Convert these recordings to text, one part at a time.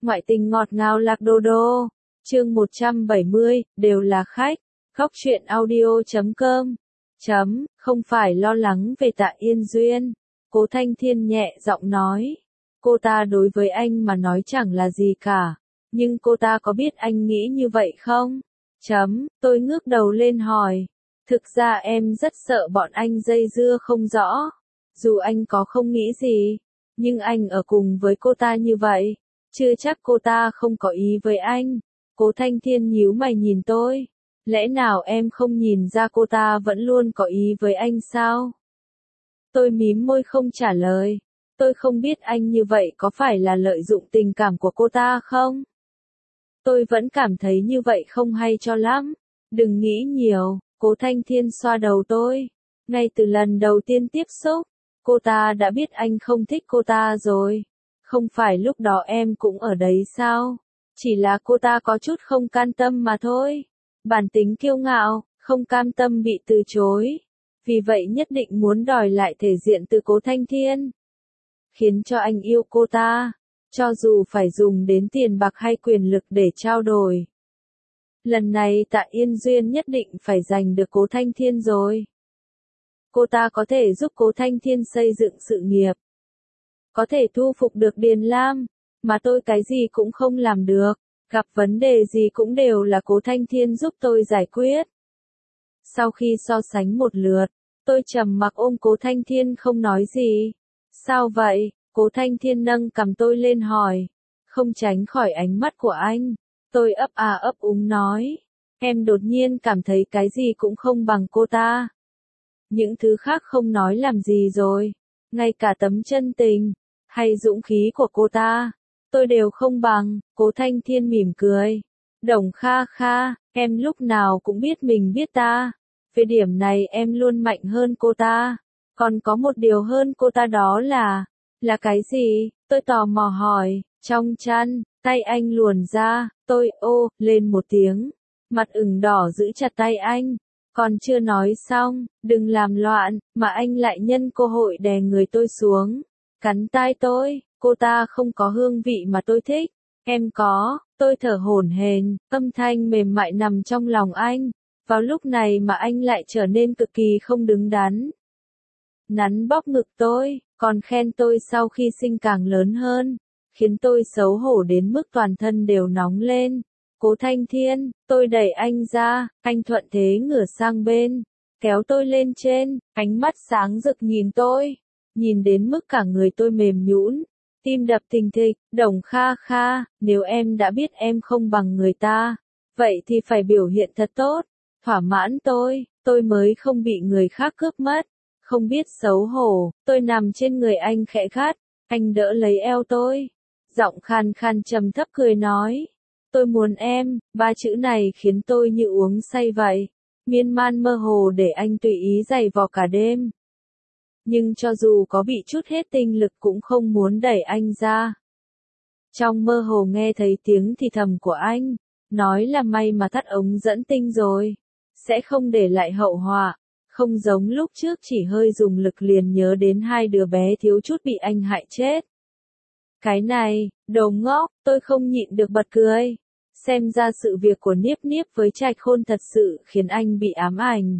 Ngoại tình ngọt ngào lạc đô đô. Chương 170, đều là khách. Góc truyện audio.com. Không phải lo lắng về Tạ Yên Duyên. Cố Thanh Thiên nhẹ giọng nói. Cô ta đối với anh mà nói chẳng là gì cả. Nhưng cô ta có biết anh nghĩ như vậy không? Tôi ngước đầu lên hỏi. Thực ra em rất sợ bọn anh dây dưa không rõ. Dù anh có không nghĩ gì, nhưng anh ở cùng với cô ta như vậy, chưa chắc cô ta không có ý với anh. Cố Thanh Thiên nhíu mày nhìn tôi. Lẽ nào em không nhìn ra cô ta vẫn luôn có ý với anh sao? Tôi mím môi không trả lời. Tôi không biết anh như vậy có phải là lợi dụng tình cảm của cô ta không? Tôi vẫn cảm thấy như vậy không hay cho lắm. Đừng nghĩ nhiều, Cố Thanh Thiên xoa đầu tôi. Ngay từ lần đầu tiên tiếp xúc, cô ta đã biết anh không thích cô ta rồi. Không phải lúc đó em cũng ở đấy sao? Chỉ là cô ta có chút không can tâm mà thôi. Bản tính kiêu ngạo, không cam tâm bị từ chối. Vì vậy nhất định muốn đòi lại thể diện từ Cố Thanh Thiên. Khiến cho anh yêu cô ta, cho dù phải dùng đến tiền bạc hay quyền lực để trao đổi. Lần này Tạ Yên Duyên nhất định phải giành được Cố Thanh Thiên rồi. Cô ta có thể giúp Cố Thanh Thiên xây dựng sự nghiệp. Có thể thu phục được Điền Lam, mà tôi cái gì cũng không làm được. Gặp vấn đề gì cũng đều là Cố Thanh Thiên giúp tôi giải quyết. Sau khi so sánh một lượt, tôi trầm mặc ôm Cố Thanh Thiên không nói gì. Sao vậy? Cố Thanh Thiên nâng cằm tôi lên hỏi. Không tránh khỏi ánh mắt của anh. Tôi ấp úng nói. Em đột nhiên cảm thấy cái gì cũng không bằng cô ta. Những thứ khác không nói làm gì rồi. Ngay cả tấm chân tình, hay dũng khí của cô ta, tôi đều không bằng. Cố Thanh Thiên mỉm cười. Đồng Kha Kha, em lúc nào cũng biết mình biết ta. Về điểm này em luôn mạnh hơn cô ta. Còn có một điều hơn cô ta đó là cái gì? Tôi tò mò hỏi. Trong chăn, tay anh luồn ra, tôi ô lên một tiếng. Mặt ửng đỏ giữ chặt tay anh. Còn chưa nói xong, đừng làm loạn, mà anh lại nhân cơ hội đè người tôi xuống. Cắn tai tôi, cô ta không có hương vị mà tôi thích. Em có, tôi thở hổn hển, âm thanh mềm mại nằm trong lòng anh. Vào lúc này mà anh lại trở nên cực kỳ không đứng đắn. Nắn bóp ngực tôi, còn khen tôi sau khi sinh càng lớn hơn, khiến tôi xấu hổ đến mức toàn thân đều nóng lên. Cố Thanh Thiên, tôi đẩy anh ra, anh thuận thế ngửa sang bên, kéo tôi lên trên, ánh mắt sáng rực nhìn tôi, nhìn đến mức cả người tôi mềm nhũn, tim đập thình thịch. Đồng Kha Kha, nếu em đã biết em không bằng người ta, vậy thì phải biểu hiện thật tốt, thỏa mãn tôi mới không bị người khác cướp mất. Không biết xấu hổ, tôi nằm trên người anh khẽ khát, anh đỡ lấy eo tôi, giọng khan khan trầm thấp cười nói. Tôi muốn em, ba chữ này khiến tôi như uống say vậy, miên man mơ hồ để anh tùy ý giày vò cả đêm. Nhưng cho dù có bị chút hết tinh lực cũng không muốn đẩy anh ra. Trong mơ hồ nghe thấy tiếng thì thầm của anh, nói là may mà thắt ống dẫn tinh rồi, sẽ không để lại hậu họa. Không giống lúc trước chỉ hơi dùng lực liền nhớ đến hai đứa bé thiếu chút bị anh hại chết. Cái này, đồ ngốc, tôi không nhịn được bật cười. Xem ra sự việc của Niếp Niếp với Trạch Khôn thật sự khiến anh bị ám ảnh.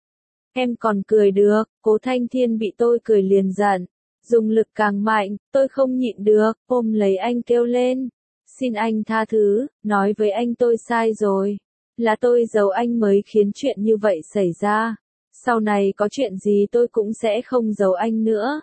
Em còn cười được, Cố Thanh Thiên bị tôi cười liền giận. Dùng lực càng mạnh, tôi không nhịn được, ôm lấy anh kêu lên. Xin anh tha thứ, nói với anh tôi sai rồi. Là tôi giấu anh mới khiến chuyện như vậy xảy ra. Sau này có chuyện gì tôi cũng sẽ không giấu anh nữa.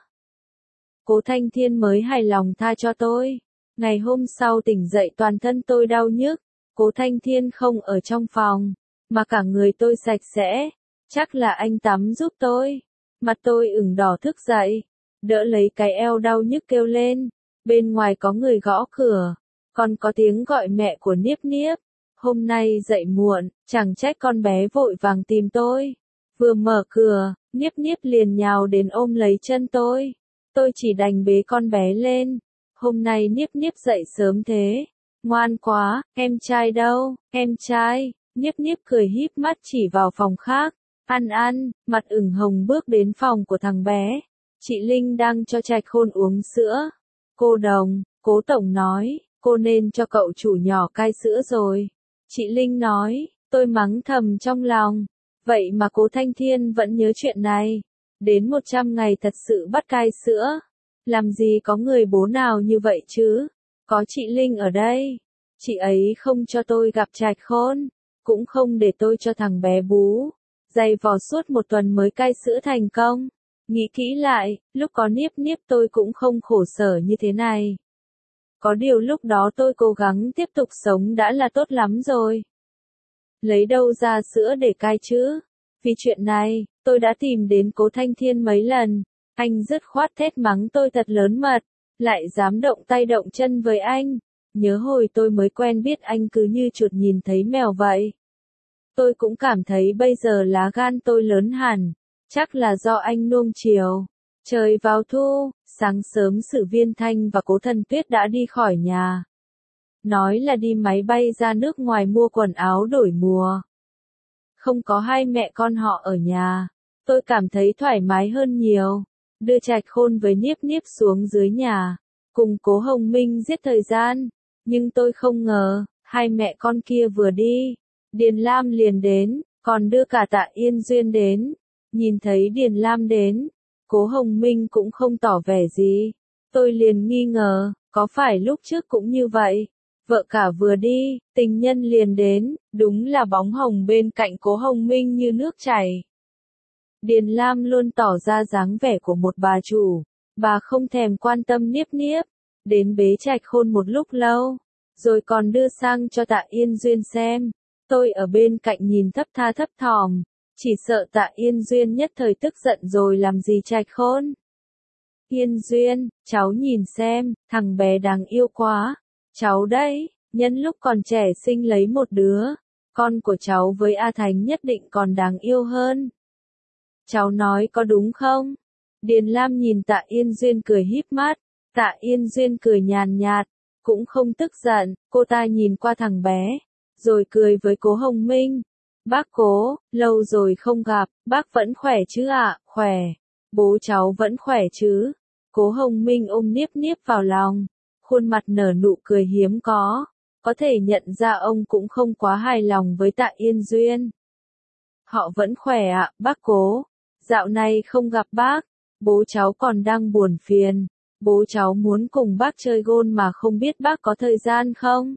Cố Thanh Thiên mới hài lòng tha cho tôi. Ngày hôm sau tỉnh dậy toàn thân tôi đau nhức. Cố Thanh Thiên không ở trong phòng, mà cả người tôi sạch sẽ. Chắc là anh tắm giúp tôi. Mặt tôi ửng đỏ thức dậy, đỡ lấy cái eo đau nhức kêu lên. Bên ngoài có người gõ cửa, còn có tiếng gọi mẹ của Niếp Niếp. Hôm nay dậy muộn, chẳng trách con bé vội vàng tìm tôi. Vừa mở cửa, Niếp Niếp liền nhào đến ôm lấy chân tôi. Tôi chỉ đành bế con bé lên. Hôm nay Niếp Niếp dậy sớm thế. Ngoan quá, em trai đâu, em trai. Niếp Niếp cười híp mắt chỉ vào phòng khác. Ăn, mặt ửng hồng bước đến phòng của thằng bé. Chị Linh đang cho Trạch Khôn uống sữa. Cô Đồng, Cố Tổng nói, cô nên cho cậu chủ nhỏ cai sữa rồi. Chị Linh nói, tôi mắng thầm trong lòng. Vậy mà cố Thanh Thiên vẫn nhớ chuyện này. Đến 100 ngày thật sự bắt cai sữa. Làm gì có người bố nào như vậy chứ? Có chị Linh ở đây. Chị ấy không cho tôi gặp Trạch Khôn. Cũng không để tôi cho thằng bé bú. Dày vò suốt 1 tuần mới cai sữa thành công. Nghĩ kỹ lại, lúc có Niếp Niếp tôi cũng không khổ sở như thế này. Có điều lúc đó tôi cố gắng tiếp tục sống đã là tốt lắm rồi. Lấy đâu ra sữa để cai chứ? Vì chuyện này, tôi đã tìm đến cố Thanh Thiên mấy lần. Anh dứt khoát thét mắng tôi thật lớn mật. Lại dám động tay động chân với anh. Nhớ hồi tôi mới quen biết anh cứ như chuột nhìn thấy mèo vậy. Tôi cũng cảm thấy bây giờ lá gan tôi lớn hẳn. Chắc là do anh nuông chiều. Trời vào thu, sáng sớm Sử Viên Thanh và Cố Thần Tuyết đã đi khỏi nhà. Nói là đi máy bay ra nước ngoài mua quần áo đổi mùa. Không có hai mẹ con họ ở nhà. Tôi cảm thấy thoải mái hơn nhiều. Đưa Trạch Khôn với Niếp Niếp xuống dưới nhà. Cùng Cố Hồng Minh giết thời gian. Nhưng tôi không ngờ, hai mẹ con kia vừa đi. Điền Lam liền đến, còn đưa cả Tạ Yên Duyên đến. Nhìn thấy Điền Lam đến, Cố Hồng Minh cũng không tỏ vẻ gì. Tôi liền nghi ngờ, có phải lúc trước cũng như vậy? Vợ cả vừa đi, tình nhân liền đến, đúng là bóng hồng bên cạnh Cố Hồng Minh như nước chảy. Điền Lam luôn tỏ ra dáng vẻ của một bà chủ, bà không thèm quan tâm Niếp Niếp, đến bế Trạch Khôn một lúc lâu, rồi còn đưa sang cho Tạ Yên Duyên xem. Tôi ở bên cạnh nhìn thấp tha thấp thỏm, chỉ sợ Tạ Yên Duyên nhất thời tức giận rồi làm gì Trạch Khôn. Yên Duyên, cháu nhìn xem, thằng bé đáng yêu quá. Cháu đấy, nhân lúc còn trẻ sinh lấy một đứa, con của cháu với A Thánh nhất định còn đáng yêu hơn. Cháu nói có đúng không? Điền Lam nhìn Tạ Yên Duyên cười híp mắt, Tạ Yên Duyên cười nhàn nhạt, cũng không tức giận, cô ta nhìn qua thằng bé, rồi cười với Cố Hồng Minh. Bác Cố, lâu rồi không gặp, bác vẫn khỏe chứ ạ? Khỏe. Bố cháu vẫn khỏe chứ? Cố Hồng Minh ôm Niếp Niếp vào lòng, khuôn mặt nở nụ cười hiếm có thể nhận ra ông cũng không quá hài lòng với Tạ Yên Duyên. Họ vẫn khỏe ạ, bác Cố. Dạo này không gặp bác, bố cháu còn đang buồn phiền. Bố cháu muốn cùng bác chơi gôn mà không biết bác có thời gian không?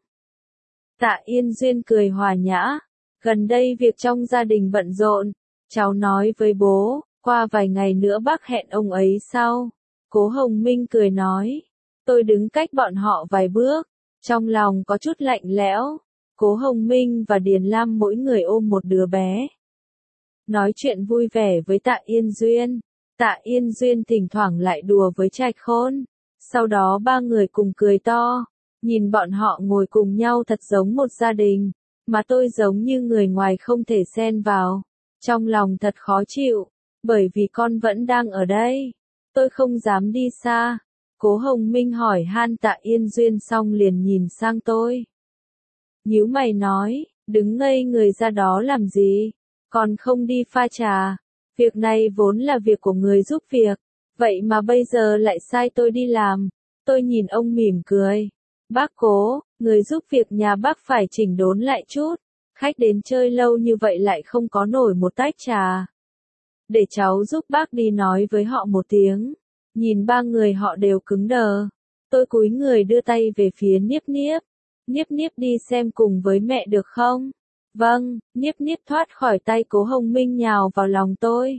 Tạ Yên Duyên cười hòa nhã. Gần đây việc trong gia đình bận rộn. Cháu nói với bố, qua vài ngày nữa bác hẹn ông ấy sau. Cố Hồng Minh cười nói. Tôi đứng cách bọn họ vài bước. Trong lòng có chút lạnh lẽo. Cố Hồng Minh và Điền Lam mỗi người ôm một đứa bé. Nói chuyện vui vẻ với Tạ Yên Duyên. Tạ Yên Duyên thỉnh thoảng lại đùa với Trạch Khôn. Sau đó ba người cùng cười to. Nhìn bọn họ ngồi cùng nhau thật giống một gia đình. Mà tôi giống như người ngoài không thể xen vào. Trong lòng thật khó chịu. Bởi vì con vẫn đang ở đây. Tôi không dám đi xa. Cố Hồng Minh hỏi han Tạ Yên Duyên xong liền nhìn sang tôi. Nhíu mày nói, đứng ngây người ra đó làm gì? Còn không đi pha trà. Việc này vốn là việc của người giúp việc. Vậy mà bây giờ lại sai tôi đi làm. Tôi nhìn ông mỉm cười. Bác Cố, người giúp việc nhà bác phải chỉnh đốn lại chút. Khách đến chơi lâu như vậy lại không có nổi một tách trà. Để cháu giúp bác đi nói với họ một tiếng. Nhìn ba người họ đều cứng đờ. Tôi cúi người đưa tay về phía Niếp Niếp. Niếp Niếp đi xem cùng với mẹ được không? Vâng, Niếp Niếp thoát khỏi tay Cố Hồng Minh nhào vào lòng tôi.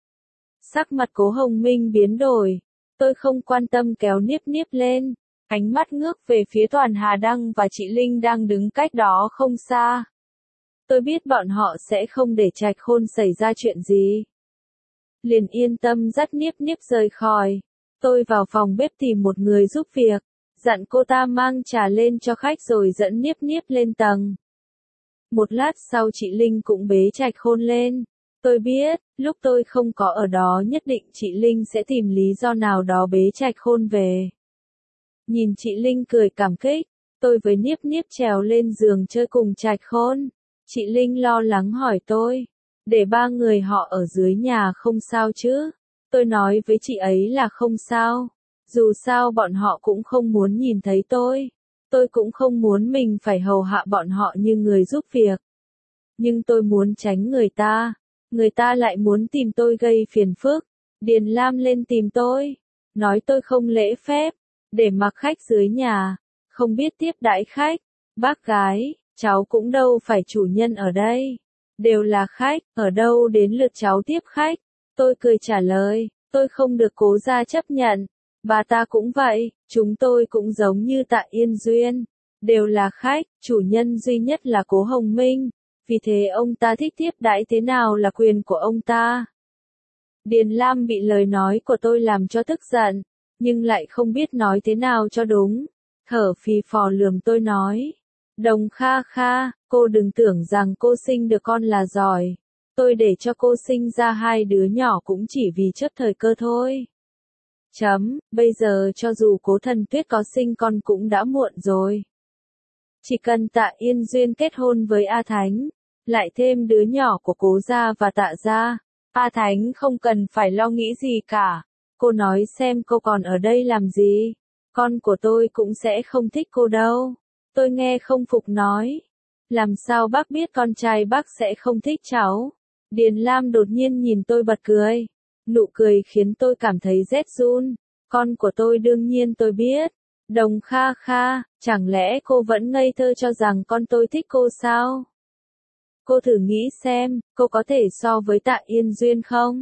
Sắc mặt Cố Hồng Minh biến đổi. Tôi không quan tâm kéo Niếp Niếp lên. Ánh mắt ngước về phía Toàn Hà Đăng và chị Linh đang đứng cách đó không xa. Tôi biết bọn họ sẽ không để Trạch Khôn xảy ra chuyện gì. Liền yên tâm dắt Niếp Niếp rời khỏi. Tôi vào phòng bếp tìm một người giúp việc. Dặn cô ta mang trà lên cho khách rồi dẫn Niếp Niếp lên tầng. Một lát sau chị Linh cũng bế Trạch Khôn lên. Tôi biết, lúc tôi không có ở đó nhất định chị Linh sẽ tìm lý do nào đó bế Trạch Khôn về. Nhìn chị Linh cười cảm kích, tôi với Niếp Niếp trèo lên giường chơi cùng Trạch Khôn. Chị Linh lo lắng hỏi tôi, để ba người họ ở dưới nhà không sao chứ? Tôi nói với chị ấy là không sao. Dù sao bọn họ cũng không muốn nhìn thấy tôi. Tôi cũng không muốn mình phải hầu hạ bọn họ như người giúp việc. Nhưng tôi muốn tránh người ta lại muốn tìm tôi gây phiền phức. Điền Lam lên tìm tôi, nói tôi không lễ phép, để mặc khách dưới nhà, không biết tiếp đãi khách. Bác gái, cháu cũng đâu phải chủ nhân ở đây, đều là khách, ở đâu đến lượt cháu tiếp khách. Tôi cười trả lời, tôi không được Cố gia chấp nhận, bà ta cũng vậy, chúng tôi cũng giống như Tạ Yên Duyên, đều là khách, chủ nhân duy nhất là Cố Hồng Minh, vì thế ông ta thích tiếp đãi thế nào là quyền của ông ta. Điền Lam bị lời nói của tôi làm cho tức giận, nhưng lại không biết nói thế nào cho đúng. Thở phì phò lườm tôi nói, Đồng Kha Kha, cô đừng tưởng rằng cô sinh được con là giỏi. Tôi để cho cô sinh ra hai đứa nhỏ cũng chỉ vì chấp thời cơ thôi. Bây giờ cho dù Cố Thần Tuyết có sinh con cũng đã muộn rồi. Chỉ cần Tạ Yên Duyên kết hôn với A Thánh, lại thêm đứa nhỏ của Cố gia và Tạ gia, A Thánh không cần phải lo nghĩ gì cả. Cô nói xem cô còn ở đây làm gì? Con của tôi cũng sẽ không thích cô đâu. Tôi nghe không phục nói. Làm sao bác biết con trai bác sẽ không thích cháu? Điền Lam đột nhiên nhìn tôi bật cười. Nụ cười khiến tôi cảm thấy rét run. Con của tôi đương nhiên tôi biết. Đồng Kha Kha, chẳng lẽ cô vẫn ngây thơ cho rằng con tôi thích cô sao? Cô thử nghĩ xem, cô có thể so với Tạ Yên Duyên không?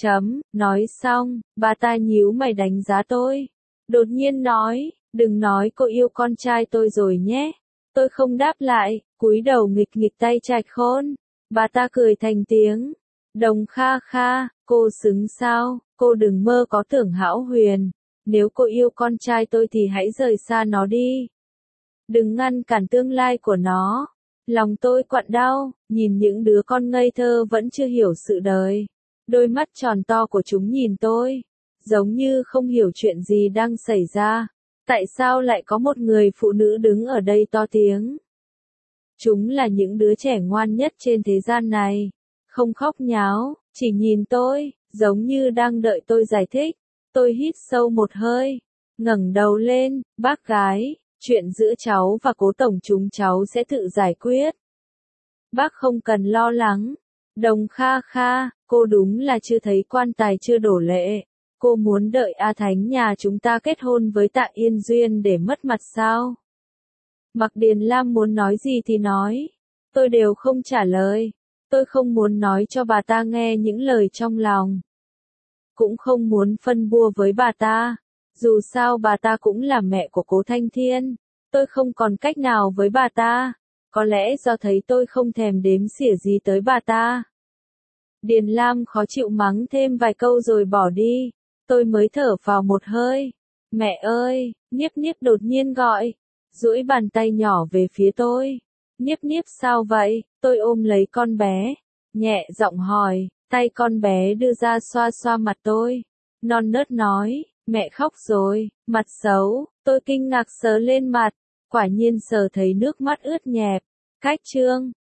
Nói xong, bà ta nhíu mày đánh giá tôi. Đột nhiên nói, đừng nói cô yêu con trai tôi rồi nhé. Tôi không đáp lại, cúi đầu nghịch nghịch tay Trạch Khôn. Bà ta cười thành tiếng. Đồng Kha Kha, cô xứng sao? Cô đừng mơ có tưởng hão huyền. Nếu cô yêu con trai tôi thì hãy rời xa nó đi. Đừng ngăn cản tương lai của nó. Lòng tôi quặn đau, nhìn những đứa con ngây thơ vẫn chưa hiểu sự đời. Đôi mắt tròn to của chúng nhìn tôi, giống như không hiểu chuyện gì đang xảy ra. Tại sao lại có một người phụ nữ đứng ở đây to tiếng? Chúng là những đứa trẻ ngoan nhất trên thế gian này. Không khóc nháo, chỉ nhìn tôi, giống như đang đợi tôi giải thích. Tôi hít sâu một hơi, ngẩng đầu lên, bác gái, chuyện giữa cháu và Cố tổng chúng cháu sẽ tự giải quyết. Bác không cần lo lắng. Đồng Kha Kha, cô đúng là chưa thấy quan tài chưa đổ lệ. Cô muốn đợi A Thánh nhà chúng ta kết hôn với Tạ Yên Duyên để mất mặt sao? Mặc Điền Lam muốn nói gì thì nói. Tôi đều không trả lời. Tôi không muốn nói cho bà ta nghe những lời trong lòng. Cũng không muốn phân bua với bà ta. Dù sao bà ta cũng là mẹ của Cố Thanh Thiên. Tôi không còn cách nào với bà ta. Có lẽ do thấy tôi không thèm đếm xỉa gì tới bà ta. Điền Lam khó chịu mắng thêm vài câu rồi bỏ đi. Tôi mới thở vào một hơi. Mẹ ơi, Niếp Niếp đột nhiên gọi. Duỗi bàn tay nhỏ về phía tôi. Niếp Niếp sao vậy? Tôi ôm lấy con bé. Nhẹ giọng hỏi, tay con bé đưa ra xoa xoa mặt tôi. Non nớt nói, mẹ khóc rồi, mặt xấu. Tôi kinh ngạc sờ lên mặt. Quả nhiên sờ thấy nước mắt ướt nhẹp. Cách chương